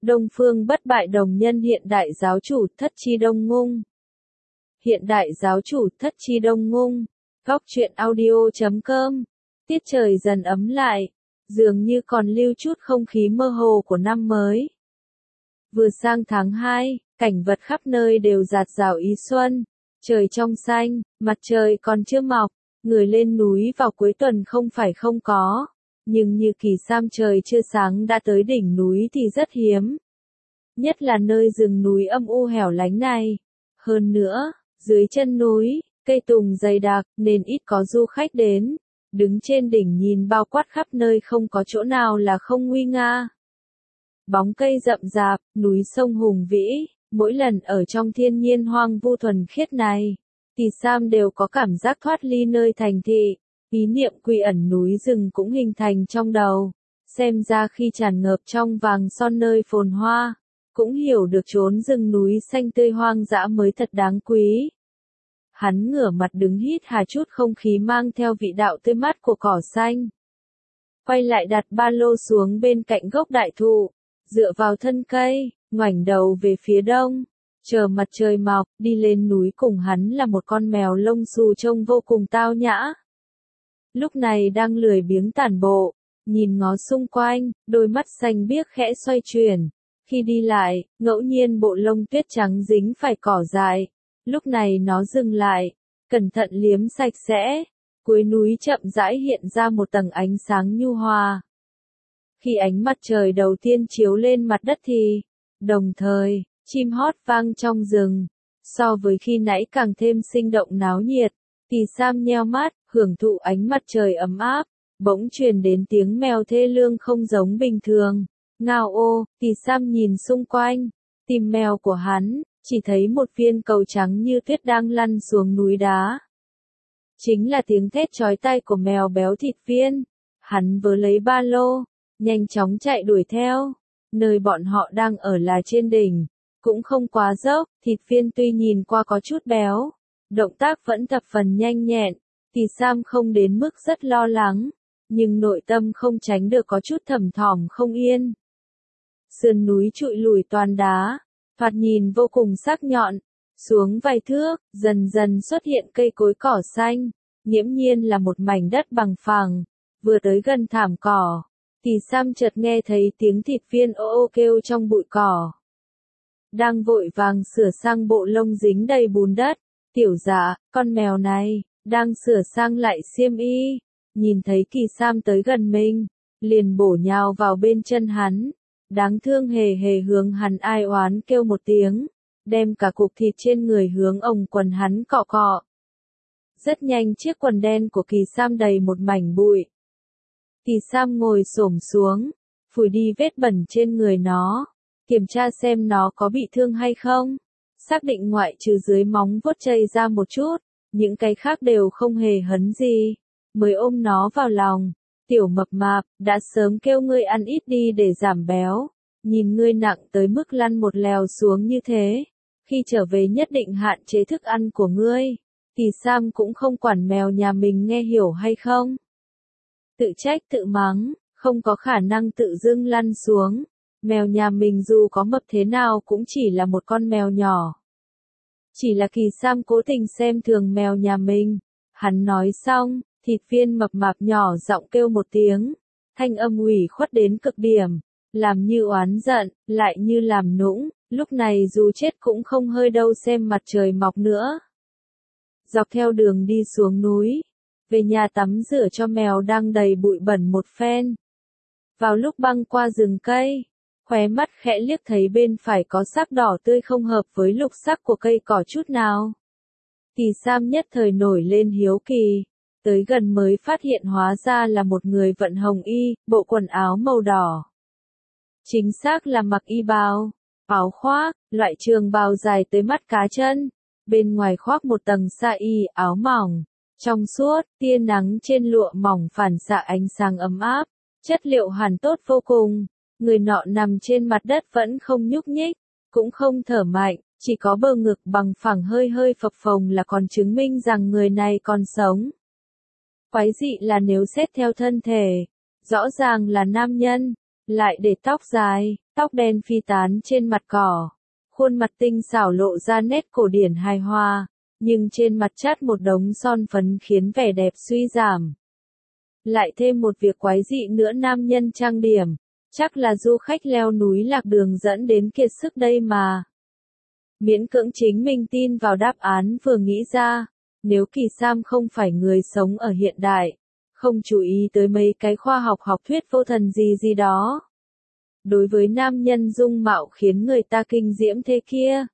Đông Phương bất bại đồng nhân hiện đại giáo chủ Thất Chi Đông Ngung. Hiện đại giáo chủ Thất Chi Đông Ngung. Góc truyện audio.com. Tiết trời dần ấm lại, dường như còn lưu chút không khí mơ hồ của năm mới. Vừa sang tháng 2, cảnh vật khắp nơi đều rạt rào ý xuân, trời trong xanh, mặt trời còn chưa mọc, người lên núi vào cuối tuần không phải không có, nhưng như Kỳ Sam trời chưa sáng đã tới đỉnh núi thì rất hiếm. Nhất là nơi rừng núi âm u hẻo lánh này. Hơn nữa, dưới chân núi, cây tùng dày đặc nên ít có du khách đến. Đứng trên đỉnh nhìn bao quát khắp nơi không có chỗ nào là không nguy nga. Bóng cây rậm rạp, núi sông hùng vĩ, mỗi lần ở trong thiên nhiên hoang vu thuần khiết này, thì Sam đều có cảm giác thoát ly nơi thành thị, ý niệm quy ẩn núi rừng cũng hình thành trong đầu. Xem ra khi tràn ngập trong vàng son nơi phồn hoa, cũng hiểu được chốn rừng núi xanh tươi hoang dã mới thật đáng quý. Hắn ngửa mặt đứng hít hà chút không khí mang theo vị đạo tươi mát của cỏ xanh. Quay lại đặt ba lô xuống bên cạnh gốc đại thụ, dựa vào thân cây, ngoảnh đầu về phía đông, chờ mặt trời mọc. Đi lên núi cùng hắn là một con mèo lông xù trông vô cùng tao nhã. Lúc này đang lười biếng tản bộ, nhìn ngó xung quanh, đôi mắt xanh biếc khẽ xoay chuyển. Khi đi lại, ngẫu nhiên bộ lông tuyết trắng dính phải cỏ dại. Lúc này nó dừng lại, cẩn thận liếm sạch sẽ. Cuối núi chậm rãi hiện ra một tầng ánh sáng nhu hòa. Khi ánh mặt trời đầu tiên chiếu lên mặt đất thì, đồng thời, chim hót vang trong rừng. So với khi nãy càng thêm sinh động náo nhiệt, thì Sam nheo mắt, hưởng thụ ánh mặt trời ấm áp. Bỗng truyền đến tiếng mèo thê lương không giống bình thường. Ngao ô, thì Sam nhìn xung quanh, tìm mèo của hắn, chỉ thấy một viên cầu trắng như tuyết đang lăn xuống núi đá. Chính là tiếng thét chói tai của mèo béo thịt viên. Hắn vớ lấy ba lô, nhanh chóng chạy đuổi theo. Nơi bọn họ đang ở là trên đỉnh, cũng không quá dốc. Thịt viên tuy nhìn qua có chút béo, động tác vẫn thập phần nhanh nhẹn, thì Sam không đến mức rất lo lắng, nhưng nội tâm không tránh được có chút thầm thỏm không yên. Sườn núi trụi lùi toàn đá, thoạt nhìn vô cùng sắc nhọn. Xuống vài thước, dần dần xuất hiện cây cối cỏ xanh, nghiễm nhiên là một mảnh đất bằng phẳng. Vừa tới gần thảm cỏ, thì Sam chợt nghe thấy tiếng thịt viên ô ô kêu trong bụi cỏ. Đang vội vàng sửa sang bộ lông dính đầy bùn đất, tiểu dạ, con mèo này, đang sửa sang lại xiêm y. Nhìn thấy Kỳ Sam tới gần mình, liền bổ nhào vào bên chân hắn. Đáng thương hề hề hướng hắn ai oán kêu một tiếng, đem cả cục thịt trên người hướng ống quần hắn cọ cọ. Rất nhanh chiếc quần đen của Kỳ Sam đầy một mảnh bụi. Kỳ Sam ngồi xổm xuống, phủi đi vết bẩn trên người nó, kiểm tra xem nó có bị thương hay không. Xác định ngoại trừ dưới móng vuốt chây ra một chút, những cái khác đều không hề hấn gì, mới ôm nó vào lòng. Tiểu mập mạp, đã sớm kêu ngươi ăn ít đi để giảm béo. Nhìn ngươi nặng tới mức lăn một lèo xuống như thế. Khi trở về nhất định hạn chế thức ăn của ngươi. Thì Sam cũng không quản mèo nhà mình nghe hiểu hay không. Tự trách tự mắng, không có khả năng tự dưng lăn xuống. Mèo nhà mình dù có mập thế nào cũng chỉ là một con mèo nhỏ. Chỉ là Kỳ Sam cố tình xem thường mèo nhà mình. Hắn nói xong, thịt viên mập mạp nhỏ giọng kêu một tiếng, thanh âm ủy khuất đến cực điểm, làm như oán giận, lại như làm nũng, lúc này dù chết cũng không hơi đâu xem mặt trời mọc nữa. Dọc theo đường đi xuống núi, về nhà tắm rửa cho mèo đang đầy bụi bẩn một phen. Vào lúc băng qua rừng cây, khóe mắt khẽ liếc thấy bên phải có sắc đỏ tươi không hợp với lục sắc của cây cỏ chút nào. Thì Sam nhất thời nổi lên hiếu kỳ. Tới gần mới phát hiện hóa ra là một người vận hồng y, bộ quần áo màu đỏ. Chính xác là mặc y bào, áo khoác, loại trường bào dài tới mắt cá chân. Bên ngoài khoác một tầng sa y áo mỏng, trong suốt, tia nắng trên lụa mỏng phản xạ ánh sáng ấm áp. Chất liệu hàn tốt vô cùng. Người nọ nằm trên mặt đất vẫn không nhúc nhích, cũng không thở mạnh, chỉ có bờ ngực bằng phẳng hơi hơi phập phồng là còn chứng minh rằng người này còn sống. Quái dị là nếu xét theo thân thể, rõ ràng là nam nhân, lại để tóc dài, tóc đen phi tán trên mặt cỏ, khuôn mặt tinh xảo lộ ra nét cổ điển hài hòa, nhưng trên mặt chát một đống son phấn khiến vẻ đẹp suy giảm. Lại thêm một việc quái dị nữa, nam nhân trang điểm, chắc là du khách leo núi lạc đường dẫn đến kiệt sức đây mà. Miễn cưỡng chính mình tin vào đáp án vừa nghĩ ra, nếu Kỳ Sam không phải người sống ở hiện đại, không chú ý tới mấy cái khoa học học thuyết vô thần gì đó. Đối với nam nhân dung mạo khiến người ta kinh diễm thế kia,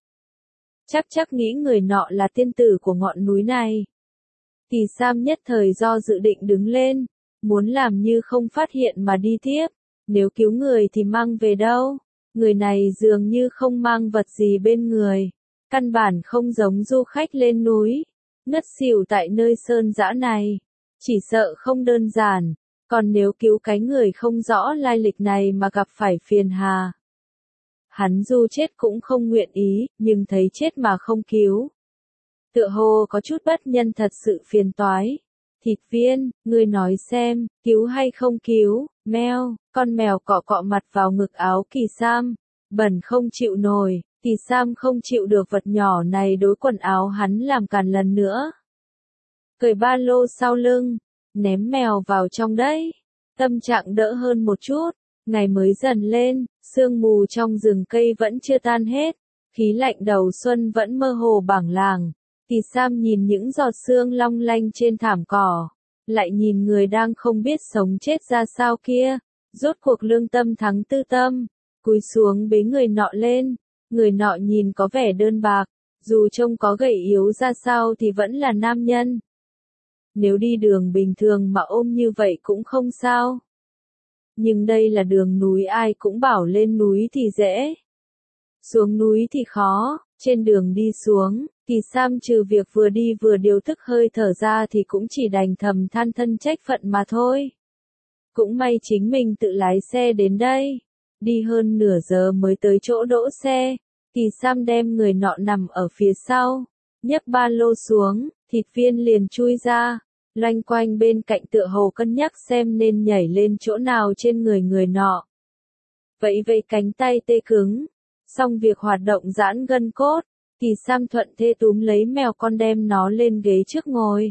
chắc nghĩ người nọ là tiên tử của ngọn núi này. Kỳ Sam nhất thời do dự định đứng lên, muốn làm như không phát hiện mà đi tiếp, nếu cứu người thì mang về đâu, người này dường như không mang vật gì bên người, căn bản không giống du khách lên núi, ngất xỉu tại nơi sơn dã này, chỉ sợ không đơn giản, còn nếu cứu cái người không rõ lai lịch này mà gặp phải phiền hà. Hắn dù chết cũng không nguyện ý, nhưng thấy chết mà không cứu, tựa hồ có chút bất nhân, thật sự phiền toái. Thịt viên, ngươi nói xem, cứu hay không cứu? Mèo, con mèo cọ cọ mặt vào ngực áo Kỳ Sam, bẩn không chịu nổi. Kỳ Sam không chịu được vật nhỏ này đối quần áo hắn làm càn lần nữa. Cởi ba lô sau lưng, ném mèo vào trong đấy. Tâm trạng đỡ hơn một chút, ngày mới dần lên, sương mù trong rừng cây vẫn chưa tan hết, khí lạnh đầu xuân vẫn mơ hồ bảng làng. Kỳ Sam nhìn những giọt sương long lanh trên thảm cỏ, lại nhìn người đang không biết sống chết ra sao kia, rốt cuộc lương tâm thắng tư tâm, cúi xuống bế người nọ lên, người nọ nhìn có vẻ đơn bạc, dù trông có gầy yếu ra sao thì vẫn là nam nhân. Nếu đi đường bình thường mà ôm như vậy cũng không sao. Nhưng đây là đường núi, ai cũng bảo lên núi thì dễ, xuống núi thì khó. Trên đường đi xuống, Kỳ Sam trừ việc vừa đi vừa điều tức hơi thở ra thì cũng chỉ đành thầm than thân trách phận mà thôi. Cũng may chính mình tự lái xe đến đây. Đi hơn nửa giờ mới tới chỗ đỗ xe. Kỳ Sam đem người nọ nằm ở phía sau, nhấc ba lô xuống, thịt viên liền chui ra, loanh quanh bên cạnh tựa hồ cân nhắc xem nên nhảy lên chỗ nào trên người nọ. Vẫy vẫy cánh tay tê cứng. Xong việc hoạt động giãn gân cốt, Kỳ Sam thuận thế túm lấy mèo con đem nó lên ghế trước ngồi.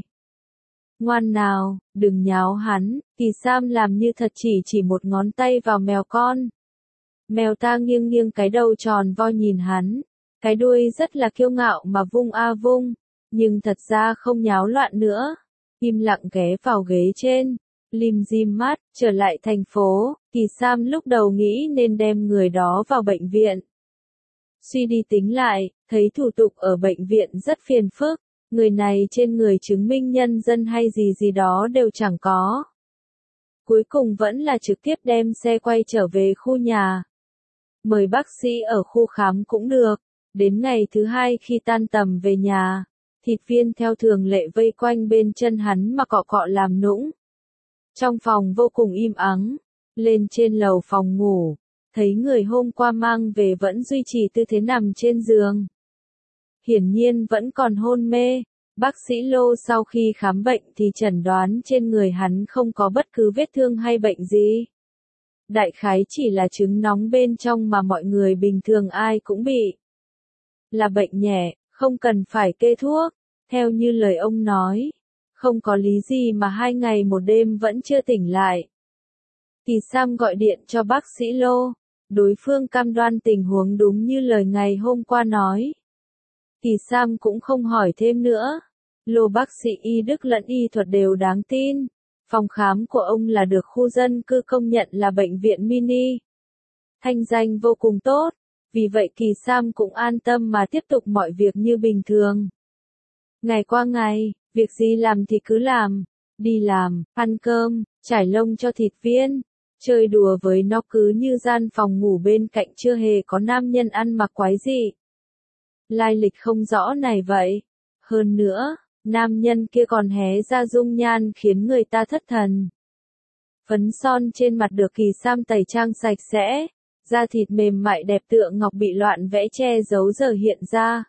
Ngoan nào, đừng nháo hắn, Kỳ Sam làm như thật chỉ một ngón tay vào mèo con. Mèo ta nghiêng cái đầu tròn vo nhìn hắn, cái đuôi rất là kiêu ngạo mà vung a vung, nhưng thật ra không nháo loạn nữa. Im lặng ghé vào ghế trên, lim dim mắt, trở lại thành phố, Kỳ Sam lúc đầu nghĩ nên đem người đó vào bệnh viện. Suy đi tính lại, thấy thủ tục ở bệnh viện rất phiền phức, người này trên người chứng minh nhân dân hay gì đó đều chẳng có. Cuối cùng vẫn là trực tiếp đem xe quay trở về khu nhà. Mời bác sĩ ở khu khám cũng được. Đến ngày thứ hai khi tan tầm về nhà, thịt viên theo thường lệ vây quanh bên chân hắn mà cọ cọ làm nũng. Trong phòng vô cùng im ắng, lên trên lầu phòng ngủ, thấy người hôm qua mang về vẫn duy trì tư thế nằm trên giường. Hiển nhiên vẫn còn hôn mê, bác sĩ Lô sau khi khám bệnh thì chẩn đoán trên người hắn không có bất cứ vết thương hay bệnh gì. Đại khái chỉ là chứng nóng bên trong mà mọi người bình thường ai cũng bị. Là bệnh nhẹ, không cần phải kê thuốc, theo như lời ông nói. Không có lý gì mà 2 ngày 1 đêm vẫn chưa tỉnh lại. Kỳ Sam gọi điện cho bác sĩ Lô, đối phương cam đoan tình huống đúng như lời ngày hôm qua nói. Kỳ Sam cũng không hỏi thêm nữa. Lô bác sĩ y Đức lẫn y thuật đều đáng tin. Phòng khám của ông là được khu dân cư công nhận là bệnh viện mini. Thanh danh vô cùng tốt, vì vậy Kỳ Sam cũng an tâm mà tiếp tục mọi việc như bình thường. Ngày qua ngày, việc gì làm thì cứ làm, đi làm, ăn cơm, trải lông cho thịt viên, chơi đùa với nó cứ như gian phòng ngủ bên cạnh chưa hề có nam nhân ăn mặc quái dị. Lai lịch không rõ này vậy. Hơn nữa, nam nhân kia còn hé ra dung nhan khiến người ta thất thần. Phấn son trên mặt được Kỳ Sam tẩy trang sạch sẽ, da thịt mềm mại đẹp tựa ngọc bị loạn vẽ che giấu giờ hiện ra.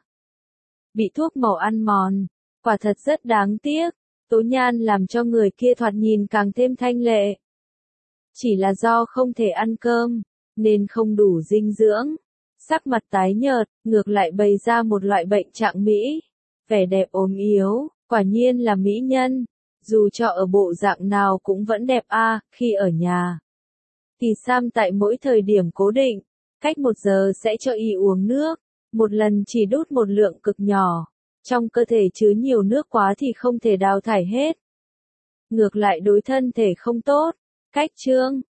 Bị thuốc màu ăn mòn, quả thật rất đáng tiếc, tố nhan làm cho người kia thoạt nhìn càng thêm thanh lệ. Chỉ là do không thể ăn cơm, nên không đủ dinh dưỡng. Sắc mặt tái nhợt, ngược lại bày ra một loại bệnh trạng mỹ. Vẻ đẹp ốm yếu, quả nhiên là mỹ nhân. Dù cho ở bộ dạng nào cũng vẫn đẹp khi ở nhà. Thì Sam tại mỗi thời điểm cố định, cách 1 giờ sẽ cho y uống nước. Một lần chỉ đút một lượng cực nhỏ. Trong cơ thể chứa nhiều nước quá thì không thể đào thải hết. Ngược lại đối thân thể không tốt. Cách chương